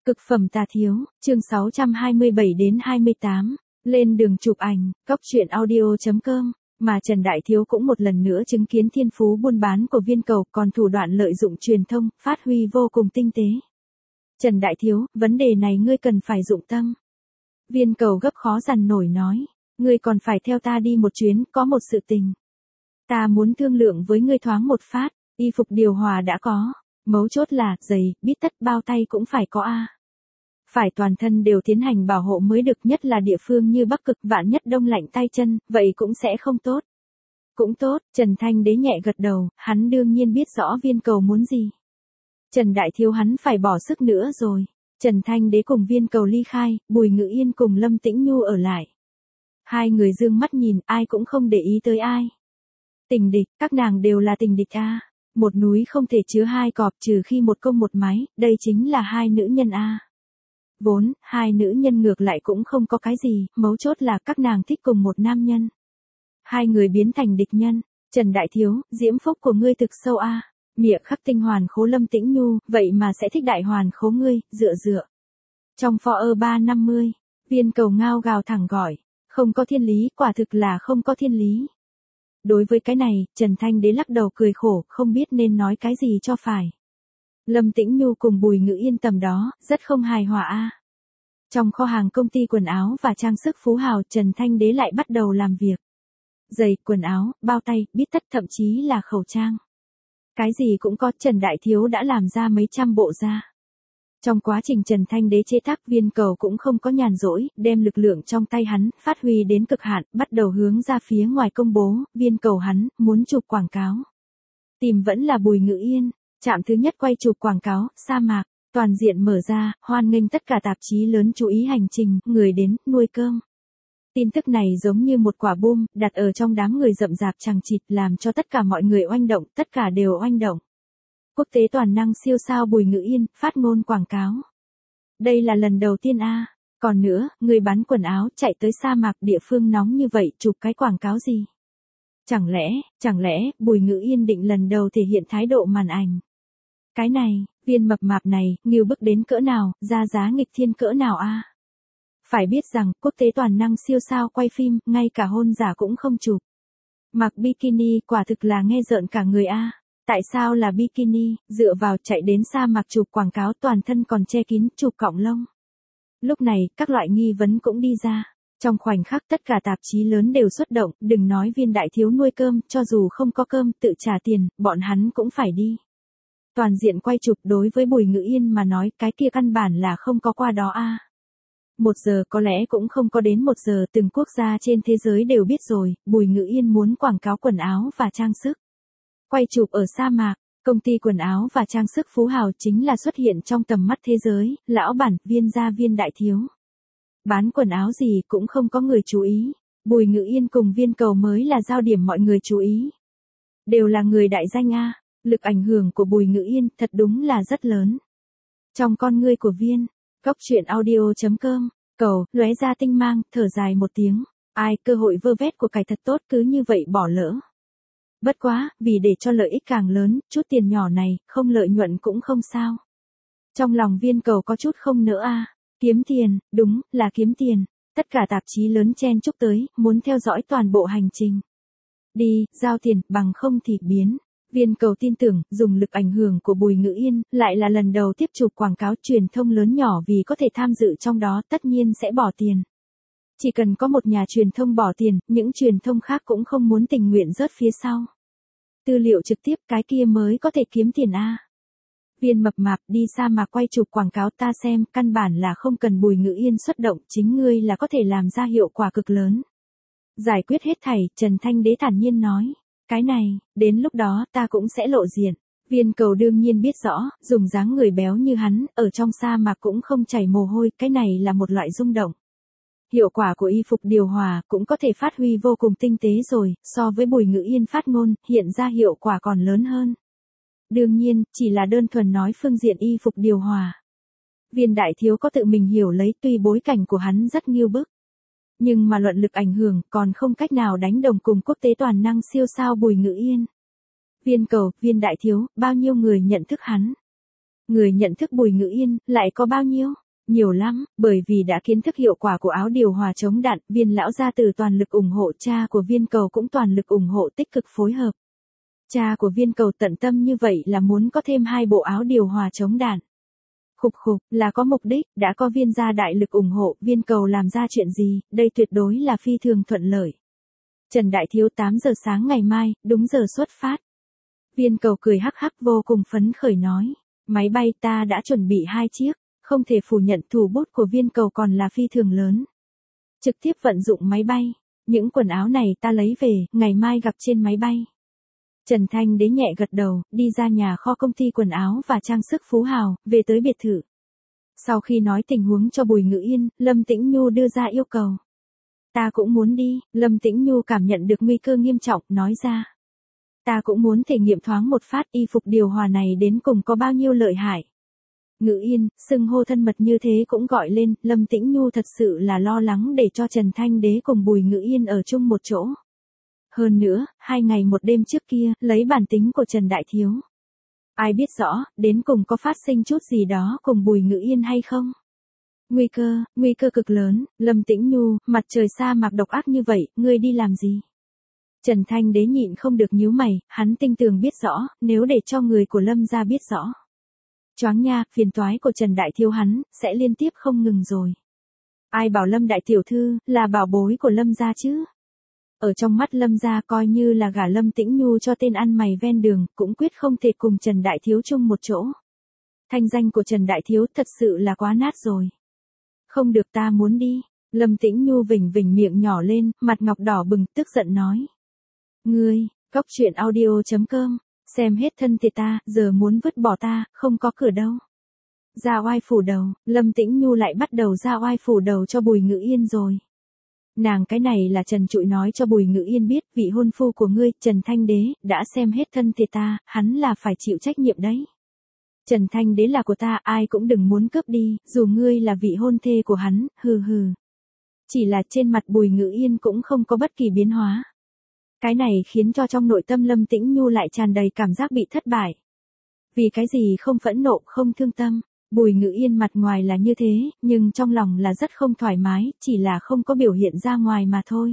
Cực phẩm tà thiếu, chương 627 đến 28. Lên đường chụp ảnh, cóc truyện audio.com. Mà Trần Đại Thiếu cũng một lần nữa chứng kiến thiên phú buôn bán của Viên Cầu, còn thủ đoạn lợi dụng truyền thông, phát huy vô cùng tinh tế. Trần Đại Thiếu, vấn đề này ngươi cần phải dụng tâm. Viên Cầu gấp khó dằn nổi nói, ngươi còn phải theo ta đi một chuyến, có một sự tình. Ta muốn thương lượng với ngươi thoáng một phát, y phục điều hòa đã có, mấu chốt là, giày, bít tất, bao tay cũng phải có a. Phải toàn thân đều tiến hành bảo hộ mới được, nhất là địa phương như Bắc Cực, vạn nhất đông lạnh tay chân, vậy cũng sẽ không tốt. Cũng tốt, Trần Thanh Đế nhẹ gật đầu, hắn đương nhiên biết rõ Viên Cầu muốn gì. Trần Đại Thiếu hắn phải bỏ sức nữa rồi. Trần Thanh Đế cùng Viên Cầu ly khai, Bùi Ngự Yên cùng Lâm Tĩnh Nhu ở lại. Hai người dương mắt nhìn, ai cũng không để ý tới ai. Tình địch, các nàng đều là tình địch a. Một núi không thể chứa hai cọp, trừ khi một công một máy, đây chính là hai nữ nhân a. Vốn, hai nữ nhân ngược lại cũng không có cái gì, mấu chốt là các nàng thích cùng một nam nhân. Hai người biến thành địch nhân. Trần Đại Thiếu, diễm phúc của ngươi thực sâu a. Miệng khắc tinh hoàn khố Lâm Tĩnh Nhu, vậy mà sẽ thích đại hoàn khố ngươi, dựa. Trong pho 350, Viên Cầu ngao gào thẳng gọi, không có thiên lý, quả thực là không có thiên lý. Đối với cái này, Trần Thanh Đế lắc đầu cười khổ, không biết nên nói cái gì cho phải. Lâm Tĩnh Nhu cùng Bùi Ngự Yên tầm đó, rất không hài hòa a. Trong kho hàng công ty quần áo và trang sức Phú Hào, Trần Thanh Đế lại bắt đầu làm việc. Giày, quần áo, bao tay, bít tất, thậm chí là khẩu trang. Cái gì cũng có, Trần Đại Thiếu đã làm ra mấy trăm bộ ra. Trong quá trình Trần Thanh Đế chế tác, Viên Cầu cũng không có nhàn rỗi, đem lực lượng trong tay hắn, phát huy đến cực hạn, bắt đầu hướng ra phía ngoài công bố, Viên Cầu hắn, muốn chụp quảng cáo. Tìm vẫn là Bùi Ngự Yên, trạm thứ nhất quay chụp quảng cáo, sa mạc, toàn diện mở ra, hoan nghênh tất cả tạp chí lớn chú ý hành trình, người đến, nuôi cơm. Tin tức này giống như một quả bom, đặt ở trong đám người rậm rạp chằng chịt, làm cho tất cả mọi người oanh động, tất cả đều oanh động. Quốc tế toàn năng siêu sao Bùi Ngự Yên, phát ngôn quảng cáo. Đây là lần đầu tiên a. Còn nữa, người bán quần áo chạy tới sa mạc địa phương nóng như vậy chụp cái quảng cáo gì? Chẳng lẽ, Bùi Ngự Yên định lần đầu thể hiện thái độ màn ảnh. Cái này, Viên mập mạp này, ngưu bức đến cỡ nào, ra giá nghịch thiên cỡ nào a? Phải biết rằng, quốc tế toàn năng siêu sao quay phim, ngay cả hôn giả cũng không chụp. Mặc bikini, quả thực là nghe rợn cả người a. Tại sao là bikini, dựa vào chạy đến sa mạc chụp quảng cáo, toàn thân còn che kín, chụp cọng lông. Lúc này, các loại nghi vấn cũng đi ra. Trong khoảnh khắc tất cả tạp chí lớn đều xuất động, đừng nói Viên Đại Thiếu nuôi cơm, cho dù không có cơm, tự trả tiền, bọn hắn cũng phải đi. Toàn diện quay chụp, đối với Bùi Ngự Yên mà nói, cái kia căn bản là không có qua đó a. 1 giờ có lẽ cũng không có đến 1 giờ, từng quốc gia trên thế giới đều biết rồi, Bùi Ngự Yên muốn quảng cáo quần áo và trang sức. Quay chụp ở sa mạc, công ty quần áo và trang sức Phú Hào chính là xuất hiện trong tầm mắt thế giới, lão bản, Viên gia Viên Đại Thiếu. Bán quần áo gì cũng không có người chú ý, Bùi Ngự Yên cùng Viên Cầu mới là giao điểm mọi người chú ý. Đều là người đại danh a, lực ảnh hưởng của Bùi Ngự Yên thật đúng là rất lớn. Trong con ngươi của Viên, cóc truyện audio.com, Cầu, lóe ra tinh mang, thở dài một tiếng, ai, cơ hội vơ vét của cải thật tốt cứ như vậy bỏ lỡ. Bất quá, vì để cho lợi ích càng lớn, chút tiền nhỏ này, không lợi nhuận cũng không sao. Trong lòng Viên Cầu có chút không nỡ a. Kiếm tiền, đúng, là kiếm tiền. Tất cả tạp chí lớn chen chúc tới, muốn theo dõi toàn bộ hành trình. Đi, giao tiền, bằng không thì biến. Viên Cầu tin tưởng, dùng lực ảnh hưởng của Bùi Ngự Yên, lại là lần đầu tiếp chụp quảng cáo, truyền thông lớn nhỏ vì có thể tham dự trong đó, tất nhiên sẽ bỏ tiền. Chỉ cần có một nhà truyền thông bỏ tiền, những truyền thông khác cũng không muốn tình nguyện rớt phía sau. Tư liệu trực tiếp, cái kia mới có thể kiếm tiền a. Viên mập mạp, đi sa mạc quay chụp quảng cáo, ta xem, căn bản là không cần Bùi Ngự Yên xuất động, chính ngươi là có thể làm ra hiệu quả cực lớn. Giải quyết hết thảy, Trần Thanh Đế thản nhiên nói. Cái này, đến lúc đó ta cũng sẽ lộ diện. Viên Cầu đương nhiên biết rõ, dùng dáng người béo như hắn, ở trong sa mạc cũng không chảy mồ hôi, cái này là một loại rung động. Hiệu quả của y phục điều hòa cũng có thể phát huy vô cùng tinh tế rồi, so với Bùi Ngự Yên phát ngôn, hiện ra hiệu quả còn lớn hơn. Đương nhiên, chỉ là đơn thuần nói phương diện y phục điều hòa. Viên Đại Thiếu có tự mình hiểu lấy, tuy bối cảnh của hắn rất nghiêu bức. Nhưng mà luận lực ảnh hưởng còn không cách nào đánh đồng cùng quốc tế toàn năng siêu sao Bùi Ngự Yên. Viên Cầu, Viên Đại Thiếu, bao nhiêu người nhận thức hắn. Người nhận thức Bùi Ngữ Yên, lại có bao nhiêu? Nhiều lắm, bởi vì đã kiến thức hiệu quả của áo điều hòa chống đạn, Viên lão gia tử toàn lực ủng hộ, cha của Viên Cầu cũng toàn lực ủng hộ, tích cực phối hợp. Cha của Viên Cầu tận tâm như vậy là muốn có thêm 2 bộ áo điều hòa chống đạn. Khục khục, là có mục đích, đã có Viên gia đại lực ủng hộ, Viên Cầu làm ra chuyện gì, đây tuyệt đối là phi thường thuận lợi. Trần Đại Thiếu 8 giờ sáng ngày mai, đúng giờ xuất phát. Viên Cầu cười hắc hắc vô cùng phấn khởi nói, máy bay ta đã chuẩn bị 2 chiếc, không thể phủ nhận thủ bút của Viên Cầu còn là phi thường lớn. Trực tiếp vận dụng máy bay, những quần áo này ta lấy về, ngày mai gặp trên máy bay. Trần Thanh Đế nhẹ gật đầu, đi ra nhà kho công ty quần áo và trang sức Phú Hào, về tới biệt thự. Sau khi nói tình huống cho Bùi Ngữ Yên, Lâm Tĩnh Nhu đưa ra yêu cầu. Ta cũng muốn đi, Lâm Tĩnh Nhu cảm nhận được nguy cơ nghiêm trọng, nói ra. Ta cũng muốn thể nghiệm thoáng một phát y phục điều hòa này đến cùng có bao nhiêu lợi hại. Ngữ Yên, xưng hô thân mật như thế cũng gọi lên, Lâm Tĩnh Nhu thật sự là lo lắng để cho Trần Thanh Đế cùng Bùi Ngữ Yên ở chung một chỗ. Hơn nữa, 2 ngày 1 đêm trước kia, lấy bản tính của Trần Đại Thiếu. Ai biết rõ, đến cùng có phát sinh chút gì đó cùng Bùi Ngữ Yên hay không? Nguy cơ cực lớn, Lâm Tĩnh Nhu, mặt trời sa mạc độc ác như vậy, ngươi đi làm gì? Trần Thanh Đế nhịn không được nhíu mày, hắn tinh tường biết rõ, nếu để cho người của Lâm gia biết rõ. Choáng nha, phiền toái của Trần Đại Thiếu hắn, sẽ liên tiếp không ngừng rồi. Ai bảo Lâm Đại Tiểu Thư, là bảo bối của Lâm gia chứ? Ở trong mắt Lâm gia coi như là gả Lâm Tĩnh Nhu cho tên ăn mày ven đường, cũng quyết không thể cùng Trần Đại Thiếu chung một chỗ. Thanh danh của Trần Đại Thiếu thật sự là quá nát rồi. Không được, ta muốn đi. Lâm Tĩnh Nhu vểnh vểnh miệng nhỏ lên, mặt ngọc đỏ bừng, tức giận nói. Ngươi, cóc truyện audio.com, xem hết thân thể ta, giờ muốn vứt bỏ ta, không có cửa đâu. Ra oai phủ đầu, Lâm Tĩnh Nhu lại bắt đầu ra oai phủ đầu cho Bùi Ngữ Yên rồi. Nàng cái này là Trần Trụi nói cho Bùi Ngữ Yên biết, vị hôn phu của ngươi, Trần Thanh Đế, đã xem hết thân thể ta, hắn là phải chịu trách nhiệm đấy. Trần Thanh Đế là của ta, ai cũng đừng muốn cướp đi, dù ngươi là vị hôn thê của hắn, hừ hừ. Chỉ là trên mặt Bùi Ngữ Yên cũng không có bất kỳ biến hóa. Cái này khiến cho trong nội tâm Lâm Tĩnh Nhu lại tràn đầy cảm giác bị thất bại. Vì cái gì không phẫn nộ, không thương tâm, Bùi Ngữ Yên mặt ngoài là như thế, nhưng trong lòng là rất không thoải mái, chỉ là không có biểu hiện ra ngoài mà thôi.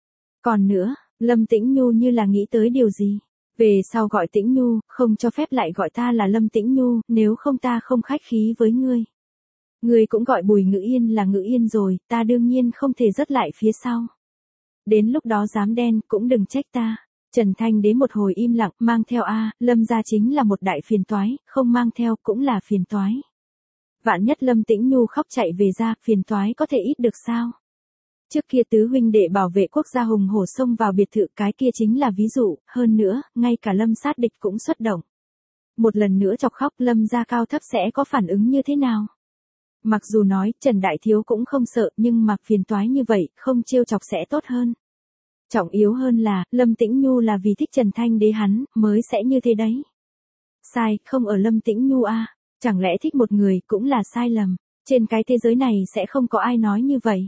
Còn nữa, Lâm Tĩnh Nhu như là nghĩ tới điều gì. Về sau gọi Tĩnh Nhu, không cho phép lại gọi ta là Lâm Tĩnh Nhu, nếu không ta không khách khí với ngươi. Ngươi cũng gọi Bùi Ngữ Yên là Ngữ Yên rồi, ta đương nhiên không thể dứt lại phía sau. Đến lúc đó dám đen, cũng đừng trách ta. Trần Thanh Đế một hồi im lặng, mang theo Lâm gia chính là một đại phiền toái, không mang theo cũng là phiền toái. Vạn nhất Lâm Tĩnh Nhu khóc chạy về ra, phiền toái có thể ít được sao? Trước kia tứ huynh đệ bảo vệ quốc gia hùng hổ xông vào biệt thự, cái kia chính là ví dụ, hơn nữa, ngay cả Lâm sát địch cũng xuất động. Một lần nữa chọc khóc, Lâm gia cao thấp sẽ có phản ứng như thế nào? Mặc dù nói, Trần Đại Thiếu cũng không sợ, nhưng mặc phiền toái như vậy, không trêu chọc sẽ tốt hơn. Trọng yếu hơn là, Lâm Tĩnh Nhu là vì thích Trần Thanh Đế hắn, mới sẽ như thế đấy. Sai, không ở Lâm Tĩnh Nhu chẳng lẽ thích một người, cũng là sai lầm. Trên cái thế giới này sẽ không có ai nói như vậy.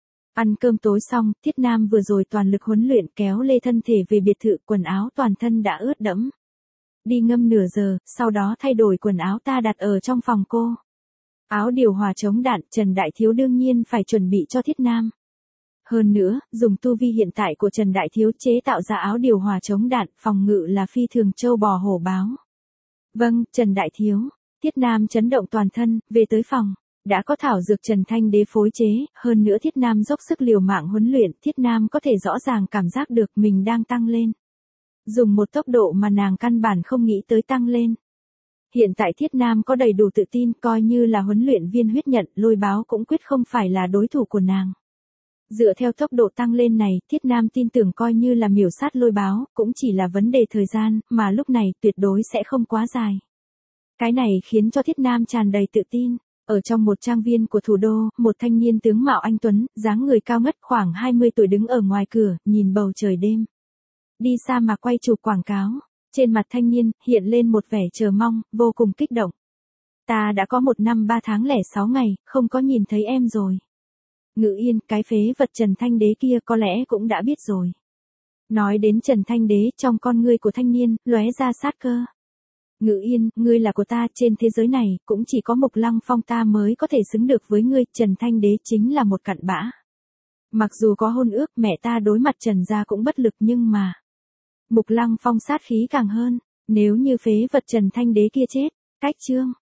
Ăn cơm tối xong, Thiết Nam vừa rồi toàn lực huấn luyện kéo lê thân thể về biệt thự, quần áo toàn thân đã ướt đẫm. Đi ngâm nửa giờ, sau đó thay đổi quần áo ta đặt ở trong phòng cô. Áo điều hòa chống đạn, Trần Đại Thiếu đương nhiên phải chuẩn bị cho Thiết Nam. Hơn nữa, dùng tu vi hiện tại của Trần Đại Thiếu chế tạo ra áo điều hòa chống đạn, phòng ngự là phi thường châu bò hổ báo. Vâng, Trần Đại Thiếu. Thiết Nam chấn động toàn thân, về tới phòng. Đã có thảo dược Trần Thanh Đế phối chế, hơn nữa Thiết Nam dốc sức liều mạng huấn luyện, Thiết Nam có thể rõ ràng cảm giác được mình đang tăng lên. Dùng một tốc độ mà nàng căn bản không nghĩ tới tăng lên. Hiện tại Thiết Nam có đầy đủ tự tin, coi như là huấn luyện viên huyết nhận, Lôi Báo cũng quyết không phải là đối thủ của nàng. Dựa theo tốc độ tăng lên này, Thiết Nam tin tưởng coi như là miểu sát Lôi Báo, cũng chỉ là vấn đề thời gian, mà lúc này tuyệt đối sẽ không quá dài. Cái này khiến cho Thiết Nam tràn đầy tự tin. Ở trong một trang viên của thủ đô, một thanh niên tướng mạo anh tuấn, dáng người cao ngất khoảng 20 tuổi đứng ở ngoài cửa, nhìn bầu trời đêm. Đi xa mà quay chụp quảng cáo. Trên mặt thanh niên, hiện lên một vẻ chờ mong, vô cùng kích động. Ta đã có 1 năm 3 tháng lẻ 6 ngày, không có nhìn thấy em rồi. Ngữ Yên, cái phế vật Trần Thanh Đế kia có lẽ cũng đã biết rồi. Nói đến Trần Thanh Đế, trong con ngươi của thanh niên, lóe ra sát cơ. Ngự Yên, ngươi là của ta, trên thế giới này, cũng chỉ có Mục Lăng Phong ta mới có thể xứng được với ngươi, Trần Thanh Đế chính là một cặn bã. Mặc dù có hôn ước, mẹ ta đối mặt Trần gia cũng bất lực nhưng mà... Mục Lăng Phong sát khí càng hơn, nếu như phế vật Trần Thanh Đế kia chết, cách chương.